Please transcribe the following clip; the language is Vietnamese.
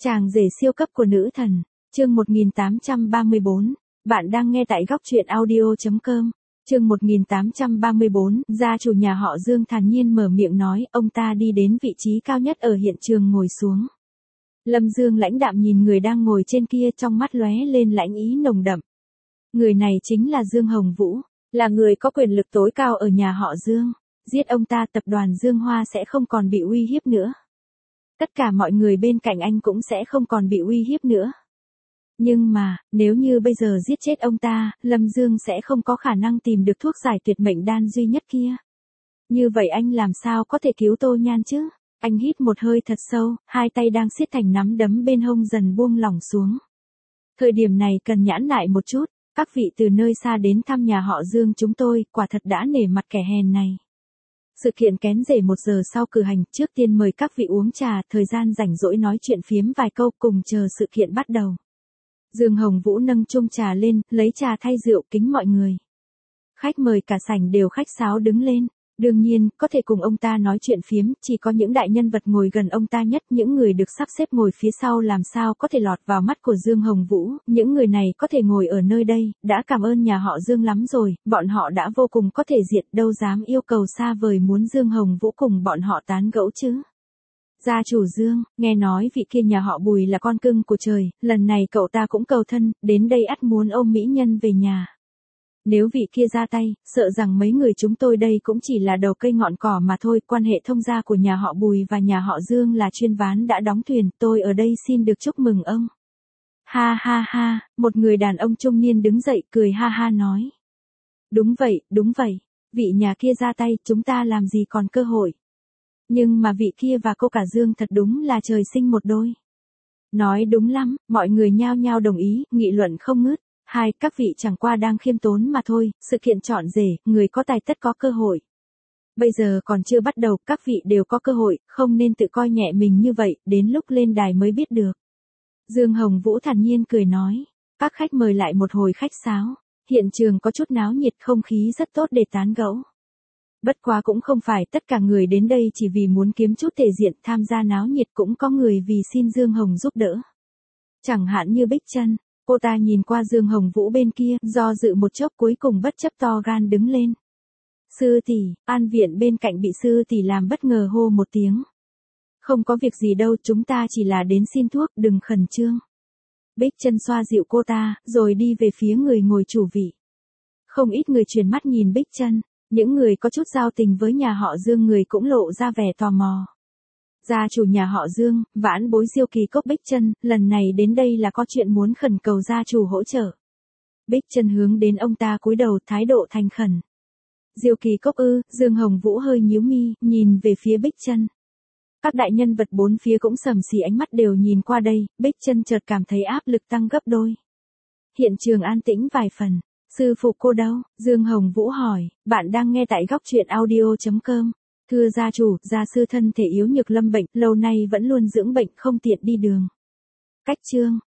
Chàng rể siêu cấp của nữ thần, chương 1834, bạn đang nghe tại góc truyện audio.com, chương 1834, gia chủ nhà họ Dương thản nhiên mở miệng nói, ông ta đi đến vị trí cao nhất ở hiện trường ngồi xuống. Lâm Dương lãnh đạm nhìn người đang ngồi trên kia, trong mắt lóe lên lãnh ý nồng đậm. Người này chính là Dương Hồng Vũ, là người có quyền lực tối cao ở nhà họ Dương. Giết ông ta, tập đoàn Dương Hoa sẽ không còn bị uy hiếp nữa. Tất cả mọi người bên cạnh anh cũng sẽ không còn bị uy hiếp nữa. Nhưng mà, nếu như bây giờ giết chết ông ta, Lâm Dương sẽ không có khả năng tìm được thuốc giải tuyệt mệnh đan duy nhất kia. Như vậy anh làm sao có thể cứu Tô Nhan chứ? Anh hít một hơi thật sâu, hai tay đang siết thành nắm đấm bên hông dần buông lỏng xuống. Thời điểm này cần nhãn lại một chút, các vị từ nơi xa đến thăm nhà họ Dương chúng tôi, quả thật đã nể mặt kẻ hèn này. Sự kiện kén rể 1 giờ sau cử hành, trước tiên mời các vị uống trà, thời gian rảnh rỗi nói chuyện phiếm vài câu cùng chờ sự kiện bắt đầu. Dương Hồng Vũ nâng chung trà lên, lấy trà thay rượu kính mọi người. Khách mời cả sảnh đều khách sáo đứng lên. Đương nhiên, có thể cùng ông ta nói chuyện phiếm, chỉ có những đại nhân vật ngồi gần ông ta nhất, những người được sắp xếp ngồi phía sau làm sao có thể lọt vào mắt của Dương Hồng Vũ, những người này có thể ngồi ở nơi đây, đã cảm ơn nhà họ Dương lắm rồi, bọn họ đã vô cùng có thể diện, đâu dám yêu cầu xa vời muốn Dương Hồng Vũ cùng bọn họ tán gẫu chứ. Gia chủ Dương, nghe nói vị kia nhà họ Bùi là con cưng của trời, lần này cậu ta cũng cầu thân, đến đây ắt muốn ôm mỹ nhân về nhà. Nếu vị kia ra tay, sợ rằng mấy người chúng tôi đây cũng chỉ là đầu cây ngọn cỏ mà thôi, quan hệ thông gia của nhà họ Bùi và nhà họ Dương là chuyên ván đã đóng thuyền, tôi ở đây xin được chúc mừng ông. Ha ha ha, một người đàn ông trung niên đứng dậy cười ha ha nói. Đúng vậy, vị nhà kia ra tay, chúng ta làm gì còn cơ hội. Nhưng mà vị kia và cô cả Dương thật đúng là trời sinh một đôi. Nói đúng lắm, mọi người nhao nhao đồng ý, nghị luận không ngớt. Các vị chẳng qua đang khiêm tốn mà thôi, sự kiện chọn rể, người có tài tất có cơ hội. Bây giờ còn chưa bắt đầu, các vị đều có cơ hội, không nên tự coi nhẹ mình như vậy, đến lúc lên đài mới biết được. Dương Hồng Vũ thản nhiên cười nói, các khách mời lại một hồi khách sáo, hiện trường có chút náo nhiệt, không khí rất tốt để tán gẫu. Bất quá cũng không phải tất cả người đến đây chỉ vì muốn kiếm chút thể diện, tham gia náo nhiệt, cũng có người vì xin Dương Hồng giúp đỡ. Chẳng hạn như Bích Trân. Cô ta nhìn qua Dương Hồng Vũ bên kia, do dự một chốc cuối cùng bất chấp to gan đứng lên. Sư tỷ, An Viện bên cạnh bị sư tỷ làm bất ngờ hô một tiếng. Không có việc gì đâu, chúng ta chỉ là đến xin thuốc, đừng khẩn trương. Bích Trân xoa dịu cô ta, rồi đi về phía người ngồi chủ vị. Không ít người chuyển mắt nhìn Bích Trân, những người có chút giao tình với nhà họ Dương người cũng lộ ra vẻ tò mò. Gia chủ nhà họ Dương, vãn bối Diêu Kỳ Cốc Bích Trân, lần này đến đây là có chuyện muốn khẩn cầu gia chủ hỗ trợ. Bích Trân hướng đến ông ta cúi đầu, thái độ thành khẩn. Diêu Kỳ Cốc ư? Dương Hồng Vũ hơi nhíu mi, nhìn về phía Bích Trân. Các đại nhân vật bốn phía cũng sầm xì ánh mắt đều nhìn qua đây, Bích Trân chợt cảm thấy áp lực tăng gấp đôi. Hiện trường an tĩnh vài phần. Sư phụ cô đâu? Dương Hồng Vũ hỏi, bạn đang nghe tại góc truyện audio.com. Thưa gia chủ, gia sư thân thể yếu nhược lâm bệnh, lâu nay vẫn luôn dưỡng bệnh không tiện đi đường. Cách chương.